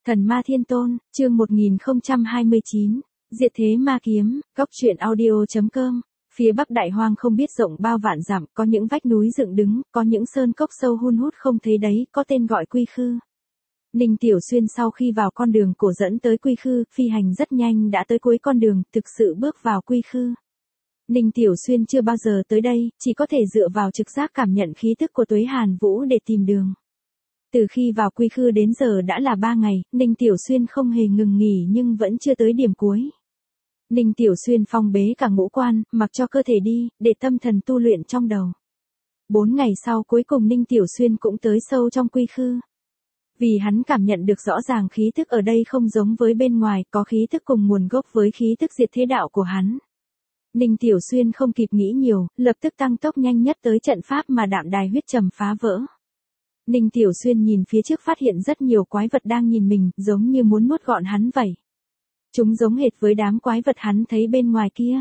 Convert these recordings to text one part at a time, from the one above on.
Thần Ma Thiên Tôn, chương 1029, Diệt Thế Ma Kiếm, Góc truyện audio.com. Phía Bắc Đại Hoang không biết rộng bao vạn dặm, có những vách núi dựng đứng, có những sơn cốc sâu hun hút không thấy đấy, có tên gọi Quy Khư. Ninh Tiểu Xuyên sau khi vào con đường cổ dẫn tới Quy Khư, phi hành rất nhanh đã tới cuối con đường, thực sự bước vào Quy Khư. Ninh Tiểu Xuyên chưa bao giờ tới đây, chỉ có thể dựa vào trực giác cảm nhận khí tức của Tuế Hàn Vũ để tìm đường. Từ khi vào Quy Khư đến giờ đã là 3 ngày, Ninh Tiểu Xuyên không hề ngừng nghỉ nhưng vẫn chưa tới điểm cuối. Ninh Tiểu Xuyên phong bế cả ngũ quan, mặc cho cơ thể đi, để tâm thần tu luyện trong đầu. 4 ngày sau cuối cùng Ninh Tiểu Xuyên cũng tới sâu trong Quy Khư. Vì hắn cảm nhận được rõ ràng khí thức ở đây không giống với bên ngoài, có khí thức cùng nguồn gốc với khí thức diệt thế đạo của hắn. Ninh Tiểu Xuyên không kịp nghĩ nhiều, lập tức tăng tốc nhanh nhất tới trận pháp mà Đạm Đài huyết trầm phá vỡ. Ninh Tiểu Xuyên nhìn phía trước phát hiện rất nhiều quái vật đang nhìn mình, giống như muốn nuốt gọn hắn vậy. Chúng giống hệt với đám quái vật hắn thấy bên ngoài kia.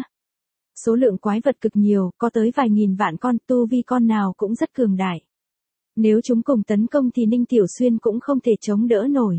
Số lượng quái vật cực nhiều, có tới vài nghìn vạn con, tu vi con nào cũng rất cường đại. Nếu chúng cùng tấn công thì Ninh Tiểu Xuyên cũng không thể chống đỡ nổi.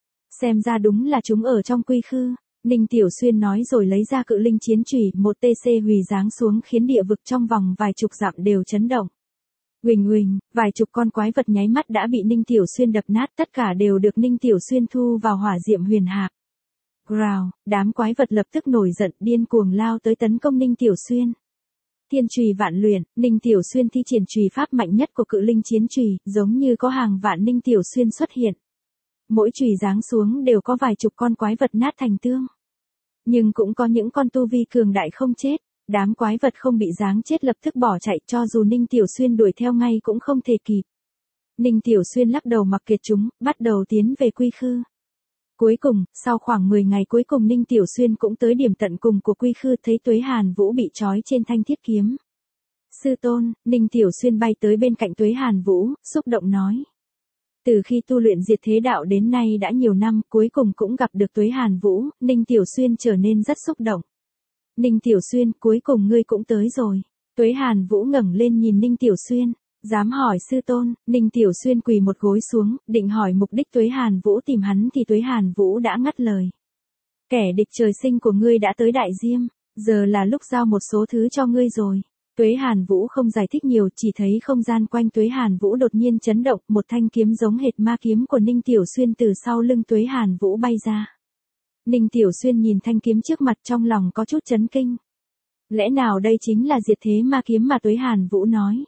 Xem ra đúng là chúng ở trong Quy Khư. Ninh Tiểu Xuyên nói rồi lấy ra cự linh chiến chùy, một TC hủy giáng xuống khiến địa vực trong vòng vài chục dặm đều chấn động. Huỳnh huỳnh, vài chục con quái vật nháy mắt đã bị Ninh Tiểu Xuyên đập nát, tất cả đều được Ninh Tiểu Xuyên thu vào hỏa diệm huyền hạp. Growl, đám quái vật lập tức nổi giận điên cuồng lao tới tấn công Ninh Tiểu Xuyên. Thiên chùy vạn luyện, Ninh Tiểu Xuyên thi triển chùy pháp mạnh nhất của cự linh chiến chùy, giống như có hàng vạn Ninh Tiểu Xuyên xuất hiện. Mỗi chùy giáng xuống đều có vài chục con quái vật nát thành tương. Nhưng cũng có những con tu vi cường đại không chết. Đám quái vật không bị giáng chết lập tức bỏ chạy, cho dù Ninh Tiểu Xuyên đuổi theo ngay cũng không thể kịp. Ninh Tiểu Xuyên lắc đầu mặc kệ chúng, bắt đầu tiến về Quy Khư. Cuối cùng, sau khoảng 10 ngày cuối cùng Ninh Tiểu Xuyên cũng tới điểm tận cùng của Quy Khư, thấy Tuế Hàn Vũ bị trói trên thanh thiết kiếm. Sư tôn, Ninh Tiểu Xuyên bay tới bên cạnh Tuế Hàn Vũ, xúc động nói. Từ khi tu luyện diệt thế đạo đến nay đã nhiều năm, cuối cùng cũng gặp được Tuế Hàn Vũ, Ninh Tiểu Xuyên trở nên rất xúc động. Ninh Tiểu Xuyên, cuối cùng ngươi cũng tới rồi. Tuế Hàn Vũ ngẩng lên nhìn Ninh Tiểu Xuyên, dám hỏi sư tôn. Ninh Tiểu Xuyên quỳ một gối xuống, định hỏi mục đích Tuế Hàn Vũ tìm hắn thì Tuế Hàn Vũ đã ngắt lời. Kẻ địch trời sinh của ngươi đã tới Đại Diêm, giờ là lúc giao một số thứ cho ngươi rồi. Tuế Hàn Vũ không giải thích nhiều, chỉ thấy không gian quanh Tuế Hàn Vũ đột nhiên chấn động, một thanh kiếm giống hệt ma kiếm của Ninh Tiểu Xuyên từ sau lưng Tuế Hàn Vũ bay ra. Ninh Tiểu Xuyên nhìn thanh kiếm trước mặt trong lòng có chút chấn kinh. Lẽ nào đây chính là diệt thế ma kiếm mà Tuế Hàn Vũ nói?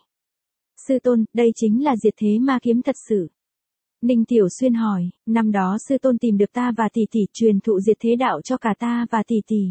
Sư tôn, đây chính là diệt thế ma kiếm thật sự. Ninh Tiểu Xuyên hỏi, năm đó sư tôn tìm được ta và tỷ tỷ truyền thụ diệt thế đạo cho cả ta và tỷ tỷ.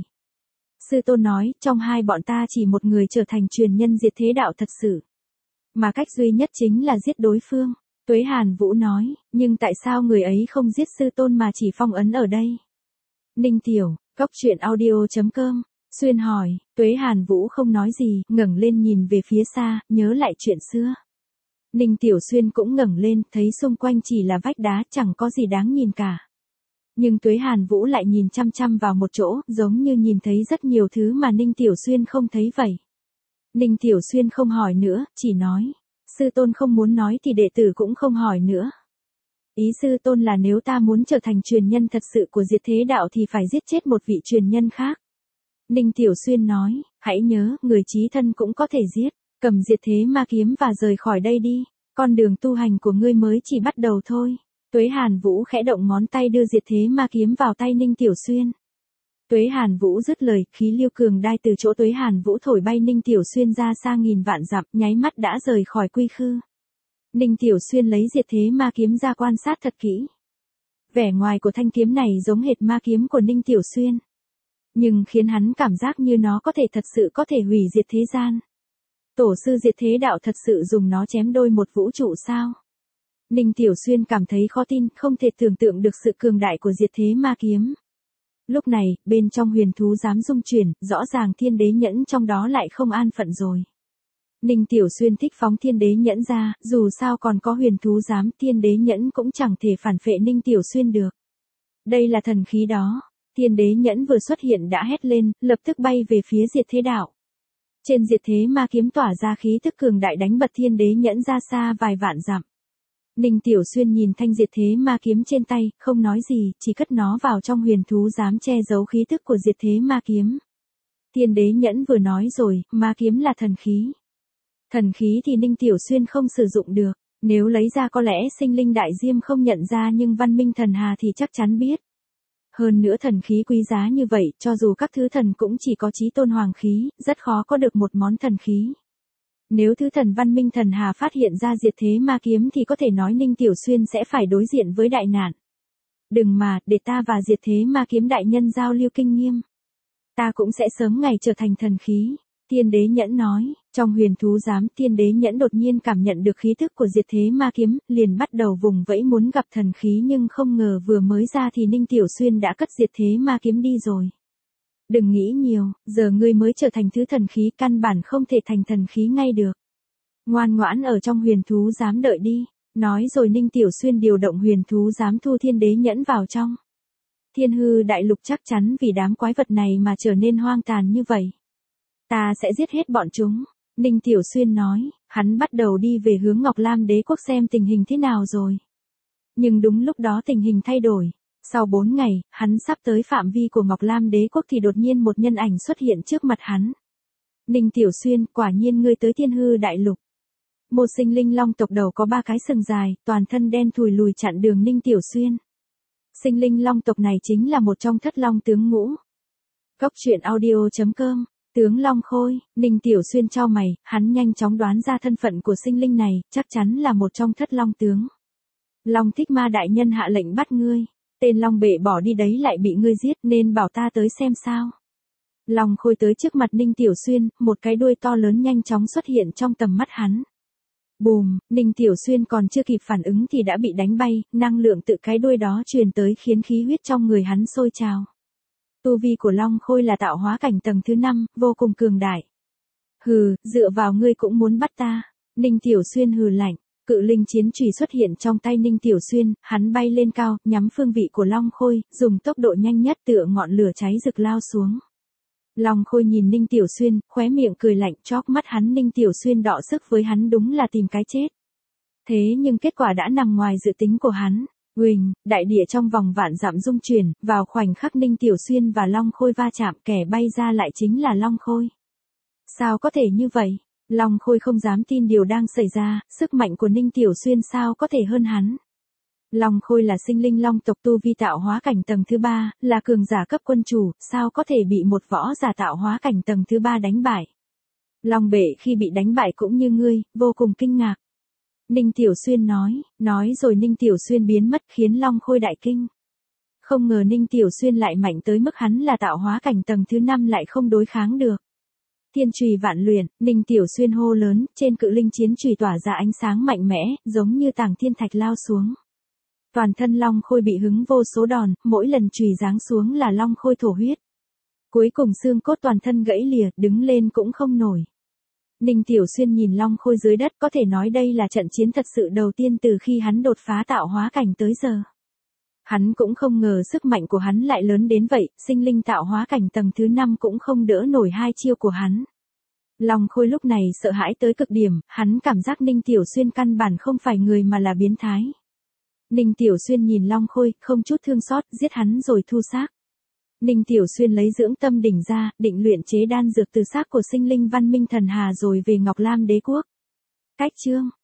Sư tôn nói, trong hai bọn ta chỉ một người trở thành truyền nhân diệt thế đạo thật sự. Mà cách duy nhất chính là giết đối phương. Tuế Hàn Vũ nói, nhưng tại sao người ấy không giết sư tôn mà chỉ phong ấn ở đây? Ninh Tiểu, Góc truyện audio.com, Xuyên hỏi, Tuế Hàn Vũ không nói gì, ngẩng lên nhìn về phía xa, nhớ lại chuyện xưa. Ninh Tiểu Xuyên cũng ngẩng lên, thấy xung quanh chỉ là vách đá, chẳng có gì đáng nhìn cả. Nhưng Tuế Hàn Vũ lại nhìn chăm chăm vào một chỗ, giống như nhìn thấy rất nhiều thứ mà Ninh Tiểu Xuyên không thấy vậy. Ninh Tiểu Xuyên không hỏi nữa, chỉ nói, sư tôn không muốn nói thì đệ tử cũng không hỏi nữa. Ý sư tôn là nếu ta muốn trở thành truyền nhân thật sự của diệt thế đạo thì phải giết chết một vị truyền nhân khác. Ninh Tiểu Xuyên nói, hãy nhớ, người chí thân cũng có thể giết, cầm diệt thế ma kiếm và rời khỏi đây đi, con đường tu hành của ngươi mới chỉ bắt đầu thôi. Tuế Hàn Vũ khẽ động ngón tay đưa diệt thế ma kiếm vào tay Ninh Tiểu Xuyên. Tuế Hàn Vũ dứt lời, khí lưu cường đai từ chỗ Tuế Hàn Vũ thổi bay Ninh Tiểu Xuyên ra xa nghìn vạn dặm, nháy mắt đã rời khỏi Quy Khư. Ninh Tiểu Xuyên lấy diệt thế ma kiếm ra quan sát thật kỹ. Vẻ ngoài của thanh kiếm này giống hệt ma kiếm của Ninh Tiểu Xuyên. Nhưng khiến hắn cảm giác như nó có thể thật sự có thể hủy diệt thế gian. Tổ sư diệt thế đạo thật sự dùng nó chém đôi một vũ trụ sao? Ninh Tiểu Xuyên cảm thấy khó tin, không thể tưởng tượng được sự cường đại của diệt thế ma kiếm. Lúc này, bên trong huyền thú giám rung chuyển, rõ ràng thiên đế nhẫn trong đó lại không an phận rồi. Ninh Tiểu Xuyên thích phóng thiên đế nhẫn ra, dù sao còn có huyền thú giám, thiên đế nhẫn cũng chẳng thể phản phệ Ninh Tiểu Xuyên được. Đây là thần khí đó. Thiên đế nhẫn vừa xuất hiện đã hét lên, lập tức bay về phía diệt thế đạo. Trên diệt thế ma kiếm tỏa ra khí tức cường đại đánh bật thiên đế nhẫn ra xa vài vạn dặm. Ninh Tiểu Xuyên nhìn thanh diệt thế ma kiếm trên tay, không nói gì, chỉ cất nó vào trong huyền thú giám che giấu khí tức của diệt thế ma kiếm. Thiên đế nhẫn vừa nói rồi, ma kiếm là thần khí. Thần khí thì Ninh Tiểu Xuyên không sử dụng được, nếu lấy ra có lẽ sinh linh đại diêm không nhận ra nhưng văn minh thần hà thì chắc chắn biết. Hơn nữa thần khí quý giá như vậy, cho dù các thứ thần cũng chỉ có chí tôn hoàng khí, rất khó có được một món thần khí. Nếu thứ thần văn minh thần hà phát hiện ra diệt thế ma kiếm thì có thể nói Ninh Tiểu Xuyên sẽ phải đối diện với đại nạn. Đừng mà, để ta và diệt thế ma kiếm đại nhân giao lưu kinh nghiệm. Ta cũng sẽ sớm ngày trở thành thần khí. Thiên đế nhẫn nói, trong huyền thú giám thiên đế nhẫn đột nhiên cảm nhận được khí thức của diệt thế ma kiếm, liền bắt đầu vùng vẫy muốn gặp thần khí nhưng không ngờ vừa mới ra thì Ninh Tiểu Xuyên đã cất diệt thế ma kiếm đi rồi. Đừng nghĩ nhiều, giờ ngươi mới trở thành thứ thần khí căn bản không thể thành thần khí ngay được. Ngoan ngoãn ở trong huyền thú giám đợi đi, nói rồi Ninh Tiểu Xuyên điều động huyền thú giám thu thiên đế nhẫn vào trong. Thiên hư đại lục chắc chắn vì đám quái vật này mà trở nên hoang tàn như vậy. Ta sẽ giết hết bọn chúng, Ninh Tiểu Xuyên nói, hắn bắt đầu đi về hướng Ngọc Lam đế quốc xem tình hình thế nào rồi. Nhưng đúng lúc đó tình hình thay đổi. Sau 4 ngày, hắn sắp tới phạm vi của Ngọc Lam đế quốc thì đột nhiên một nhân ảnh xuất hiện trước mặt hắn. Ninh Tiểu Xuyên, quả nhiên ngươi tới thiên hư đại lục. Một sinh linh long tộc đầu có 3 cái sừng dài, toàn thân đen thùi lùi chặn đường Ninh Tiểu Xuyên. Sinh linh long tộc này chính là một trong thất long tướng ngũ. Góc truyện audio.com, tướng Long Khôi, Ninh Tiểu Xuyên chau mày, hắn nhanh chóng đoán ra thân phận của sinh linh này, chắc chắn là một trong thất long tướng. Long Thích Ma đại nhân hạ lệnh bắt ngươi. Tên Long Bệ bỏ đi đấy lại bị ngươi giết nên bảo ta tới xem sao. Long Khôi tới trước mặt Ninh Tiểu Xuyên, một cái đuôi to lớn nhanh chóng xuất hiện trong tầm mắt hắn. Bùm, Ninh Tiểu Xuyên còn chưa kịp phản ứng thì đã bị đánh bay, năng lượng từ cái đuôi đó truyền tới khiến khí huyết trong người hắn sôi trào. Tu vi của Long Khôi là tạo hóa cảnh tầng thứ 5, vô cùng cường đại. Hừ, dựa vào ngươi cũng muốn bắt ta. Ninh Tiểu Xuyên hừ lạnh. Cự linh chiến chùy xuất hiện trong tay Ninh Tiểu Xuyên, hắn bay lên cao, nhắm phương vị của Long Khôi, dùng tốc độ nhanh nhất tựa ngọn lửa cháy rực lao xuống. Long Khôi nhìn Ninh Tiểu Xuyên, khóe miệng cười lạnh, chóp mắt hắn Ninh Tiểu Xuyên đọ sức với hắn đúng là tìm cái chết. Thế nhưng kết quả đã nằm ngoài dự tính của hắn. Huỳnh, đại địa trong vòng vạn dặm rung chuyển, vào khoảnh khắc Ninh Tiểu Xuyên và Long Khôi va chạm, kẻ bay ra lại chính là Long Khôi. Sao có thể như vậy? Long Khôi không dám tin điều đang xảy ra, sức mạnh của Ninh Tiểu Xuyên sao có thể hơn hắn. Long Khôi là sinh linh long tộc tu vi tạo hóa cảnh tầng thứ 3, là cường giả cấp quân chủ, sao có thể bị một võ giả tạo hóa cảnh tầng thứ 3 đánh bại. Long Bệ khi bị đánh bại cũng như ngươi, vô cùng kinh ngạc. Ninh Tiểu Xuyên nói rồi Ninh Tiểu Xuyên biến mất khiến Long Khôi đại kinh. Không ngờ Ninh Tiểu Xuyên lại mạnh tới mức hắn là tạo hóa cảnh tầng thứ 5 lại không đối kháng được. Thiên chùy vạn luyện, Ninh Tiểu Xuyên hô lớn, trên cự linh chiến chùy tỏa ra ánh sáng mạnh mẽ, giống như tảng thiên thạch lao xuống. Toàn thân Long Khôi bị hứng vô số đòn, mỗi lần chùy giáng xuống là Long Khôi thổ huyết. Cuối cùng xương cốt toàn thân gãy lìa, đứng lên cũng không nổi. Ninh Tiểu Xuyên nhìn Long Khôi dưới đất, có thể nói đây là trận chiến thật sự đầu tiên từ khi hắn đột phá tạo hóa cảnh tới giờ. Hắn cũng không ngờ sức mạnh của hắn lại lớn đến vậy, sinh linh tạo hóa cảnh tầng thứ 5 cũng không đỡ nổi hai chiêu của hắn. Long Khôi lúc này sợ hãi tới cực điểm, hắn cảm giác Ninh Tiểu Xuyên căn bản không phải người mà là biến thái. Ninh Tiểu Xuyên nhìn Long Khôi, không chút thương xót, giết hắn rồi thu xác. Ninh Tiểu Xuyên lấy dưỡng tâm đỉnh ra, định luyện chế đan dược từ xác của sinh linh văn minh thần hà rồi về Ngọc Lam đế quốc. Cách chương